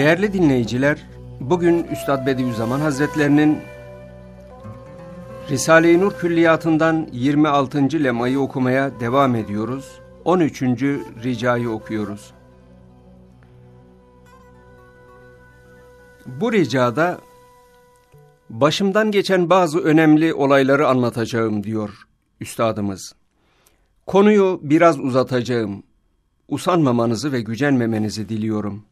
Değerli dinleyiciler, bugün Üstad Bediüzzaman Hazretlerinin Risale-i Nur Külliyatı'ndan 26. lemayı okumaya devam ediyoruz. 13. ricayı okuyoruz. Bu ricada başımdan geçen bazı önemli olayları anlatacağım diyor Üstadımız. Konuyu biraz uzatacağım. Usanmamanızı ve gücenmemenizi diliyorum.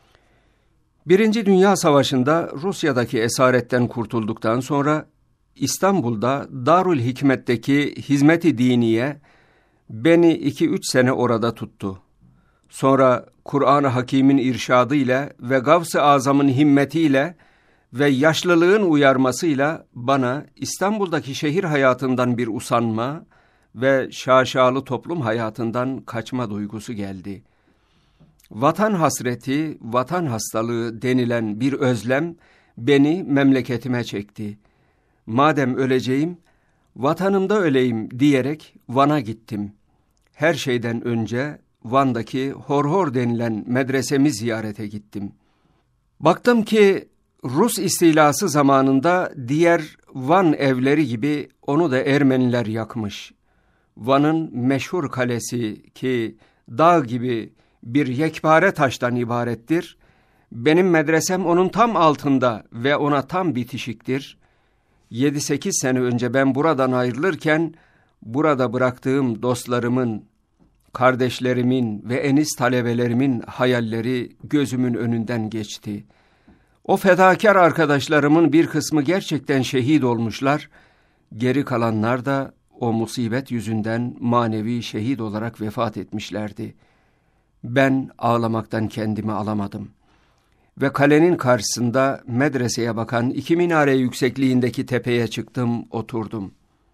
Birinci Dünya Savaşı'nda Rusya'daki esaretten kurtulduktan sonra İstanbul'da Darül Hikmet'teki hizmet-i diniye beni 2-3 sene orada tuttu. Sonra Kur'an-ı Hakîm'in irşadı ile ve Gavs-ı Azam'ın himmetiyle ve yaşlılığın uyarmasıyla bana İstanbul'daki şehir hayatından bir usanma ve şaşalı toplum hayatından kaçma duygusu geldi. Vatan hasreti, vatan hastalığı denilen bir özlem beni memleketime çekti. Madem öleceğim, vatanımda öleyim diyerek Van'a gittim. Her şeyden önce Van'daki Horhor denilen medresemi ziyarete gittim. Baktım ki Rus istilası zamanında diğer Van evleri gibi onu da Ermeniler yakmış. Van'ın meşhur kalesi ki dağ gibi bir yekpare taştan ibarettir. Benim medresem onun tam altında ve ona tam bitişiktir. 7-8 sene önce ben buradan ayrılırken burada bıraktığım dostlarımın, kardeşlerimin ve eniz talebelerimin hayalleri gözümün önünden geçti. O fedakar arkadaşlarımın bir kısmı gerçekten şehit olmuşlar. Geri kalanlar da o musibet yüzünden manevi şehit olarak vefat etmişlerdi. Ben ağlamaktan kendimi alamadım. Ve kalenin karşısında medreseye bakan 2 minare yüksekliğindeki tepeye çıktım, oturdum.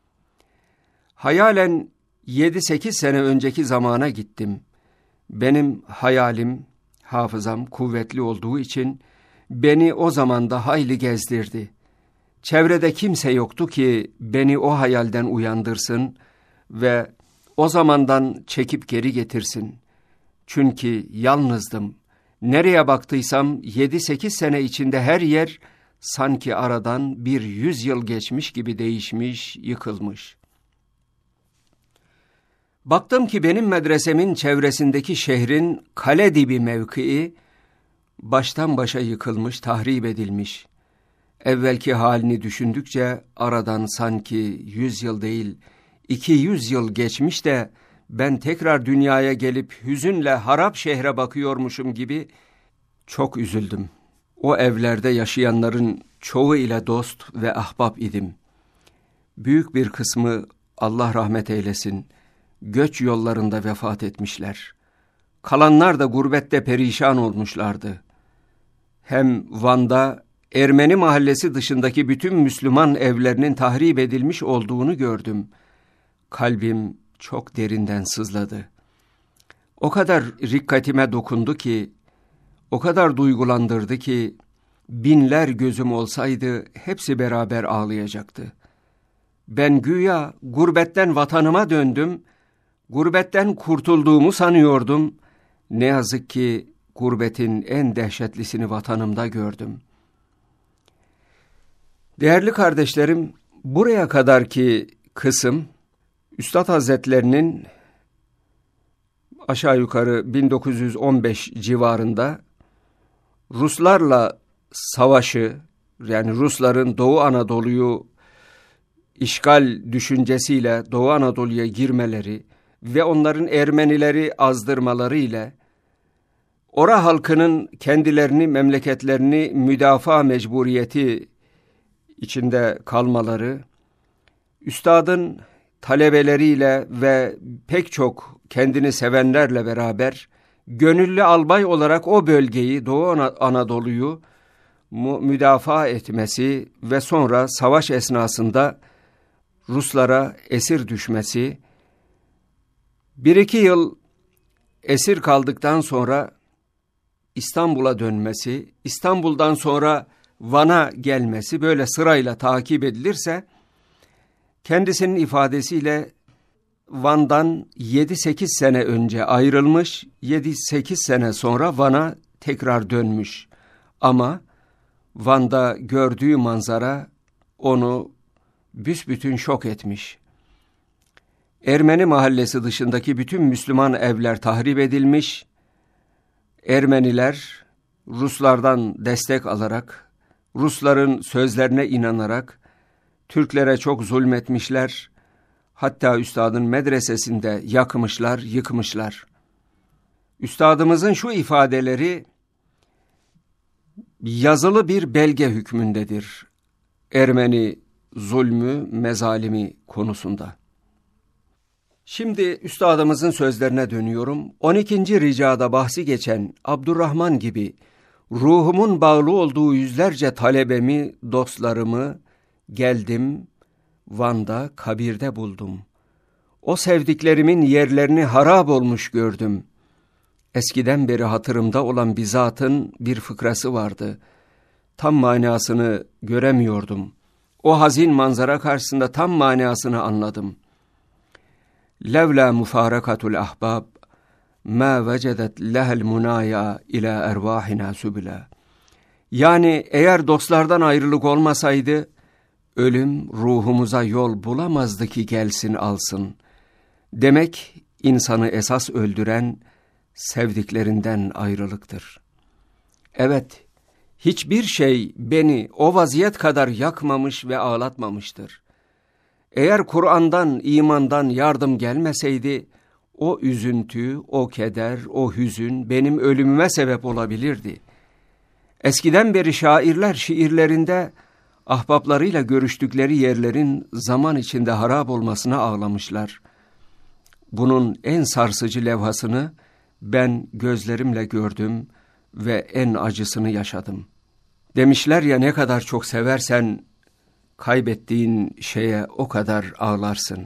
Hayalen 7-8 sene önceki zamana gittim. Benim hayalim, hafızam kuvvetli olduğu için beni o zamanda hayli gezdirdi. Çevrede kimse yoktu ki beni o hayalden uyandırsın ve o zamandan çekip geri getirsin. Çünkü yalnızdım. Nereye baktıysam 7-8 sene içinde her yer sanki aradan bir 100 yıl geçmiş gibi değişmiş, yıkılmış. Baktım ki benim medresemin çevresindeki şehrin kale dibi mevkii baştan başa yıkılmış, tahrip edilmiş. Evvelki halini düşündükçe aradan sanki 100 yıl değil 200 yıl geçmiş de ben tekrar dünyaya gelip hüzünle harap şehre bakıyormuşum gibi çok üzüldüm. O evlerde yaşayanların çoğu ile dost ve ahbap idim. Büyük bir kısmı Allah rahmet eylesin, göç yollarında vefat etmişler. Kalanlar da gurbette perişan olmuşlardı. Hem Van'da Ermeni mahallesi dışındaki bütün Müslüman evlerinin tahrip edilmiş olduğunu gördüm. Kalbim çok derinden sızladı. O kadar rikkatime dokundu ki, o kadar duygulandırdı ki, binler gözüm olsaydı hepsi beraber ağlayacaktı. Ben güya gurbetten vatanıma döndüm, gurbetten kurtulduğumu sanıyordum. Ne yazık ki gurbetin en dehşetlisini vatanımda gördüm. Değerli kardeşlerim, buraya kadarki kısım, Üstad Hazretlerinin aşağı yukarı 1915 civarında Ruslarla savaşı, yani Rusların Doğu Anadolu'yu işgal düşüncesiyle Doğu Anadolu'ya girmeleri ve onların Ermenileri azdırmaları ile ora halkının kendilerini, memleketlerini müdafaa mecburiyeti içinde kalmaları, Üstadın talebeleriyle ve pek çok kendini sevenlerle beraber gönüllü albay olarak o bölgeyi, Doğu Anadolu'yu müdafaa etmesi ve sonra savaş esnasında Ruslara esir düşmesi, 1-2 yıl esir kaldıktan sonra İstanbul'a dönmesi, İstanbul'dan sonra Van'a gelmesi böyle sırayla takip edilirse, kendisinin ifadesiyle Van'dan 7-8 sene önce ayrılmış, 7-8 sene sonra Van'a tekrar dönmüş. Ama Van'da gördüğü manzara onu büsbütün şok etmiş. Ermeni mahallesi dışındaki bütün Müslüman evler tahrip edilmiş. Ermeniler Ruslardan destek alarak, Rusların sözlerine inanarak Türklere çok zulmetmişler. Hatta üstadın medresesinde yakmışlar, yıkmışlar. Üstadımızın şu ifadeleri yazılı bir belge hükmündedir Ermeni zulmü, mezalimi konusunda. Şimdi üstadımızın sözlerine dönüyorum. 12. ricada bahsi geçen Abdurrahman gibi ruhumun bağlı olduğu yüzlerce talebemi, dostlarımı geldim, Van'da kabirde buldum. O sevdiklerimin yerlerini harap olmuş gördüm. Eskiden beri hatırımda olan bir zatın bir fıkrası vardı. Tam manasını göremiyordum. O hazin manzara karşısında tam manasını anladım. Levla mufarakatul ahbab ma vecedet lehel munaya ila ervahina sübüla. Yani eğer dostlardan ayrılık olmasaydı, ölüm ruhumuza yol bulamazdı ki gelsin alsın. Demek insanı esas öldüren sevdiklerinden ayrılıktır. Evet, hiçbir şey beni o vaziyet kadar yakmamış ve ağlatmamıştır. Eğer Kur'an'dan, imandan yardım gelmeseydi, o üzüntü, o keder, o hüzün benim ölümüme sebep olabilirdi. Eskiden beri şairler şiirlerinde ahbaplarıyla görüştükleri yerlerin zaman içinde harap olmasına ağlamışlar. Bunun en sarsıcı levhasını ben gözlerimle gördüm ve en acısını yaşadım. Demişler ya, ne kadar çok seversen kaybettiğin şeye o kadar ağlarsın.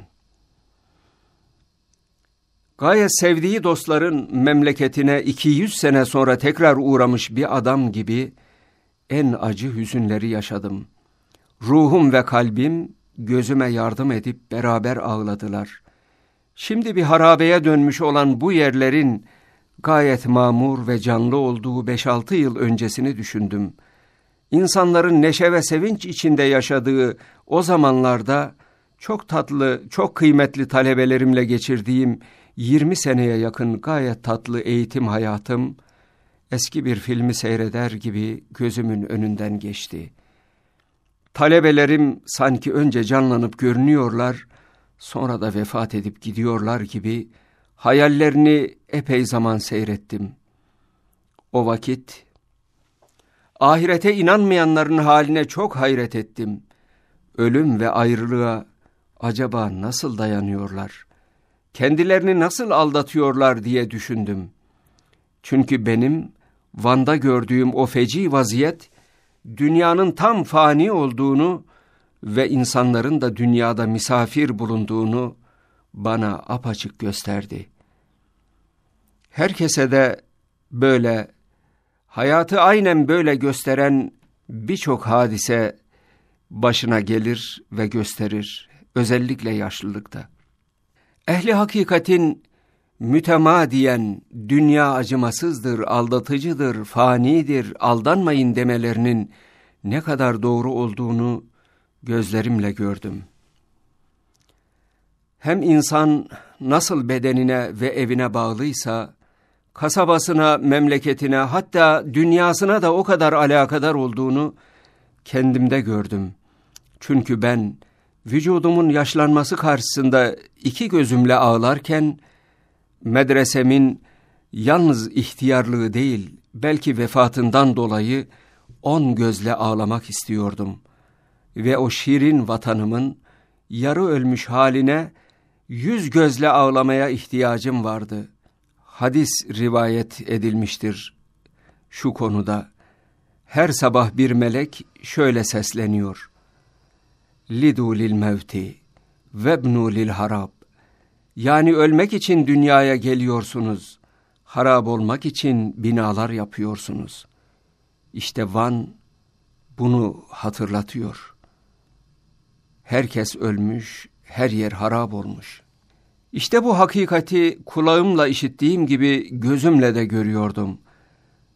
Gayet sevdiği dostların memleketine 200 sene sonra tekrar uğramış bir adam gibi en acı hüzünleri yaşadım. Ruhum ve kalbim gözüme yardım edip beraber ağladılar. Şimdi bir harabeye dönmüş olan bu yerlerin gayet mamur ve canlı olduğu 5-6 yıl öncesini düşündüm. İnsanların neşe ve sevinç içinde yaşadığı o zamanlarda çok tatlı, çok kıymetli talebelerimle geçirdiğim 20 seneye yakın gayet tatlı eğitim hayatım eski bir filmi seyreder gibi gözümün önünden geçti. Talebelerim sanki önce canlanıp görünüyorlar, sonra da vefat edip gidiyorlar gibi hayallerini epey zaman seyrettim. O vakit ahirete inanmayanların haline çok hayret ettim. Ölüm ve ayrılığa acaba nasıl dayanıyorlar? Kendilerini nasıl aldatıyorlar diye düşündüm. Çünkü benim Van'da gördüğüm o feci vaziyet, dünyanın tam fani olduğunu ve insanların da dünyada misafir bulunduğunu bana apaçık gösterdi. Herkese de böyle, hayatı aynen böyle gösteren birçok hadise başına gelir ve gösterir, özellikle yaşlılıkta. Ehli hakikatin mütemadiyen dünya acımasızdır, aldatıcıdır, fanidir, aldanmayın demelerinin ne kadar doğru olduğunu gözlerimle gördüm. Hem insan nasıl bedenine ve evine bağlıysa, kasabasına, memleketine, hatta dünyasına da o kadar alakadar olduğunu kendimde gördüm. Çünkü ben vücudumun yaşlanması karşısında iki gözümle ağlarken, medresemin yalnız ihtiyarlığı değil, belki vefatından dolayı 10 gözle ağlamak istiyordum. Ve o şirin vatanımın yarı ölmüş haline 100 gözle ağlamaya ihtiyacım vardı. Hadis rivayet edilmiştir şu konuda. Her sabah bir melek şöyle sesleniyor: Lidu lil mevti vebnu lil harab. Yani ölmek için dünyaya geliyorsunuz, harap olmak için binalar yapıyorsunuz. İşte Van bunu hatırlatıyor. Herkes ölmüş, her yer harap olmuş. İşte bu hakikati kulağımla işittiğim gibi gözümle de görüyordum.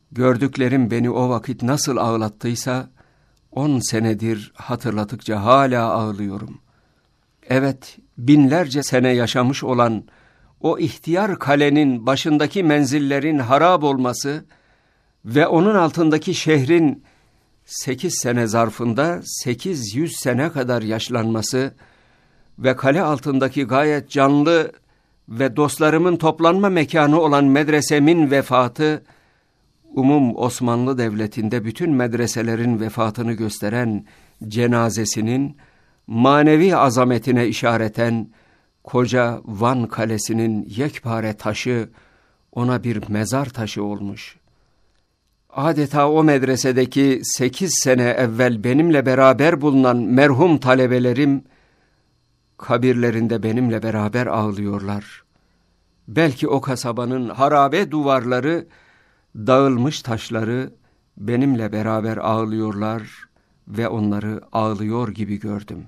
Gördüklerim beni o vakit nasıl ağlattıysa, 10 senedir hatırladıkça hala ağlıyorum. Evet, binlerce sene yaşamış olan o ihtiyar kalenin başındaki menzillerin harap olması ve onun altındaki şehrin 8 sene zarfında 800 sene kadar yaşlanması ve kale altındaki gayet canlı ve dostlarımın toplanma mekanı olan medresemin vefatı, Osmanlı Devleti'nde bütün medreselerin vefatını gösteren cenazesinin manevi azametine işareten koca Van Kalesi'nin yekpare taşı ona bir mezar taşı olmuş. Adeta o medresedeki 8 sene evvel benimle beraber bulunan merhum talebelerim, kabirlerinde benimle beraber ağlıyorlar. Belki o kasabanın harabe duvarları, dağılmış taşları benimle beraber ağlıyorlar ve onları ağlıyor gibi gördüm.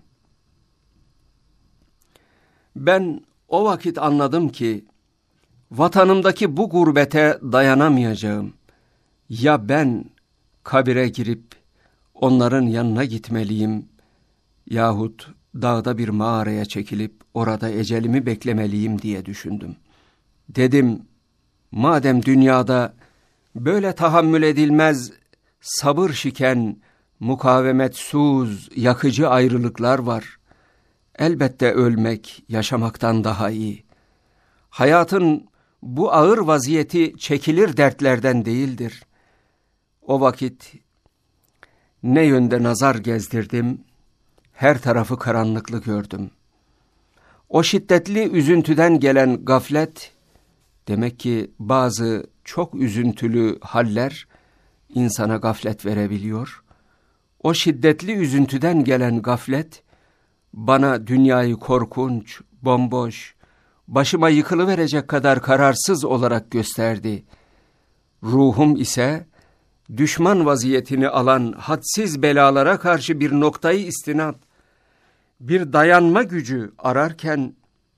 Ben o vakit anladım ki, vatanımdaki bu gurbete dayanamayacağım. Ya ben kabire girip onların yanına gitmeliyim yahut dağda bir mağaraya çekilip orada ecelimi beklemeliyim diye düşündüm. Dedim, madem dünyada böyle tahammül edilmez, sabır şiken, mukavemetsuz, yakıcı ayrılıklar var, elbette ölmek yaşamaktan daha iyi. Hayatın bu ağır vaziyeti çekilir dertlerden değildir. O vakit ne yönde nazar gezdirdim, her tarafı karanlıklı gördüm. O şiddetli üzüntüden gelen gaflet, demek ki bazı çok üzüntülü haller insana gaflet verebiliyor. O şiddetli üzüntüden gelen gaflet, bana dünyayı korkunç, bomboş, başıma yıkılıverecek kadar kararsız olarak gösterdi. Ruhum ise düşman vaziyetini alan hadsiz belalara karşı bir noktayı istinad, bir dayanma gücü ararken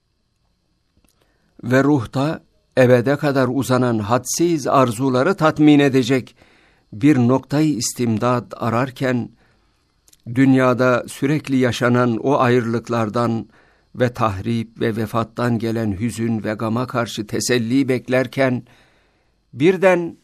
ve ruhta ebede kadar uzanan hadsiz arzuları tatmin edecek bir noktayı istimdad ararken, dünyada sürekli yaşanan o ayrılıklardan ve tahrip ve vefattan gelen hüzün ve gama karşı teselli beklerken, birden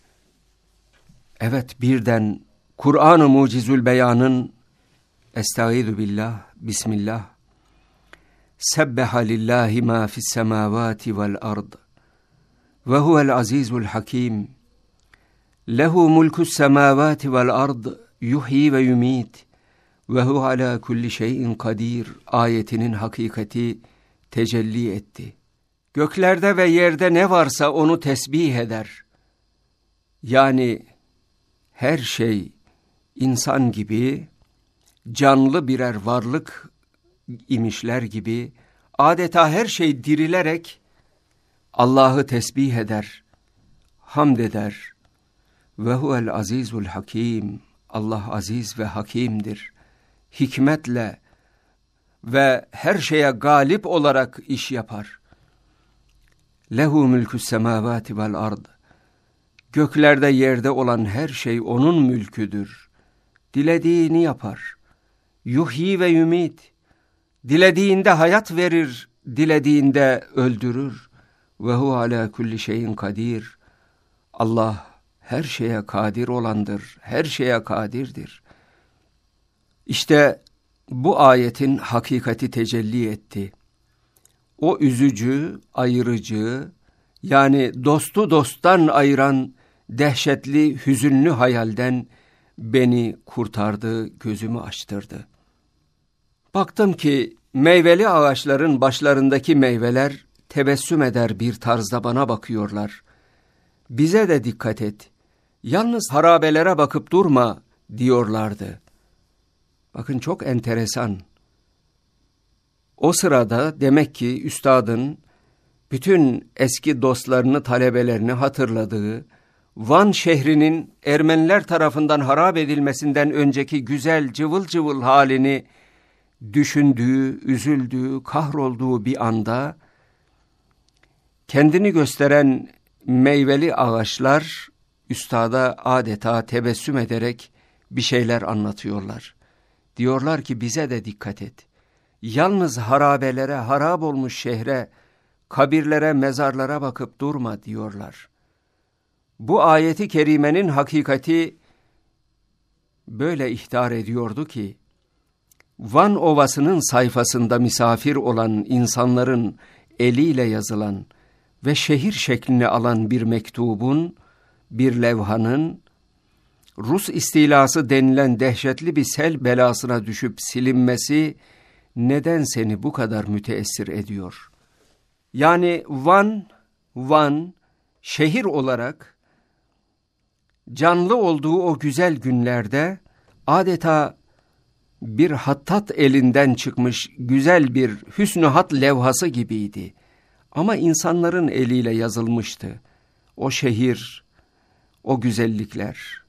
Kur'an-ı Mucizül Beyan'ın Estaizu billah, Bismillah, Sebbeha lillahi ma fis semavati vel ard ve huvel azizul hakim, lehu mulkus semavati vel ard yuhyi ve yumit ve hu ala kulli şeyin kadir ayetinin hakikati tecelli etti. Göklerde ve yerde ne varsa onu tesbih eder. Yani her şey insan gibi, canlı birer varlık imişler gibi, adeta her şey dirilerek Allah'ı tesbih eder, hamd eder. Ve huvel azizul hakim, Allah aziz ve hakimdir. Hikmetle ve her şeye galip olarak iş yapar. Lehu mülkü's semavati vel ard. Göklerde yerde olan her şey onun mülküdür. Dilediğini yapar. Yuhyi ve yumit. Dilediğinde hayat verir, dilediğinde öldürür. Ve hu ala kulli şeyin kadir. Allah her şeye kadir olandır, her şeye kadirdir. İşte bu ayetin hakikati tecelli etti. O üzücü, ayırıcı, yani dostu dosttan ayıran dehşetli, hüzünlü hayalden beni kurtardı, gözümü açtırdı. Baktım ki meyveli ağaçların başlarındaki meyveler tebessüm eder bir tarzda bana bakıyorlar. Bize de dikkat et, yalnız harabelere bakıp durma diyorlardı. Bakın çok enteresan. O sırada demek ki üstadın bütün eski dostlarını, talebelerini hatırladığı, Van şehrinin Ermeniler tarafından harap edilmesinden önceki güzel cıvıl cıvıl halini düşündüğü, üzüldüğü, kahrolduğu bir anda kendini gösteren meyveli ağaçlar üstada adeta tebessüm ederek bir şeyler anlatıyorlar. Diyorlar ki bize de dikkat et. Yalnız harabelere, harap olmuş şehre, kabirlere, mezarlara bakıp durma diyorlar. Bu ayeti kerimenin hakikati böyle ihtar ediyordu ki, Van Ovası'nın sayfasında misafir olan insanların eliyle yazılan ve şehir şeklini alan bir mektubun, bir levhanın, Rus istilası denilen dehşetli bir sel belasına düşüp silinmesi neden seni bu kadar müteessir ediyor? Yani Van şehir olarak canlı olduğu o güzel günlerde adeta bir hattat elinden çıkmış güzel bir hüsnü hat levhası gibiydi. Ama insanların eliyle yazılmıştı. O şehir, o güzellikler.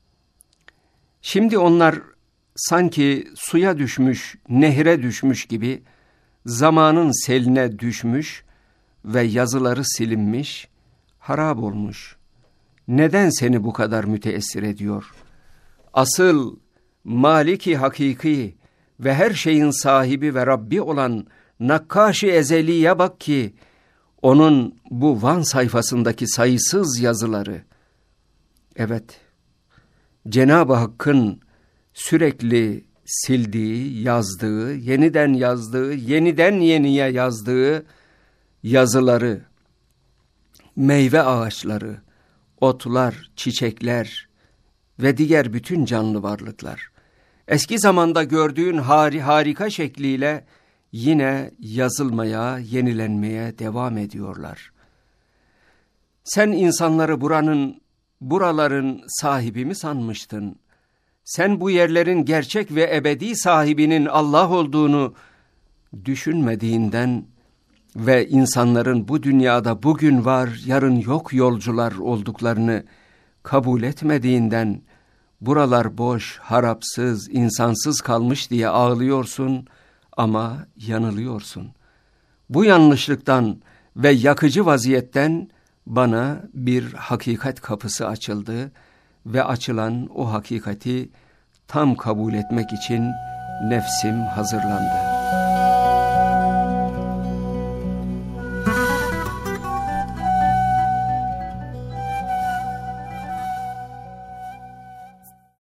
Şimdi onlar sanki suya düşmüş, nehre düşmüş gibi zamanın seline düşmüş ve yazıları silinmiş, harap olmuş. Neden seni bu kadar müteessir ediyor? Asıl Maliki hakiki ve her şeyin sahibi ve Rabbi olan Nakkaş-ı Ezeli'ye bak ki, onun bu Van sayfasındaki sayısız yazıları, evet, Cenab-ı Hakk'ın sürekli sildiği, yazdığı, yeniden yazdığı, yeniden yeniye yazdığı yazıları, meyve ağaçları, otlar, çiçekler ve diğer bütün canlı varlıklar, eski zamanda gördüğün harika şekliyle yine yazılmaya, yenilenmeye devam ediyorlar. Sen insanları buraların sahibi mi sanmıştın? Sen bu yerlerin gerçek ve ebedi sahibinin Allah olduğunu düşünmediğinden ve insanların bu dünyada bugün var, yarın yok yolcular olduklarını kabul etmediğinden buralar boş, harapsız, insansız kalmış diye ağlıyorsun ama yanılıyorsun. Bu yanlışlıktan ve yakıcı vaziyetten bana bir hakikat kapısı açıldı ve açılan o hakikati tam kabul etmek için nefsim hazırlandı.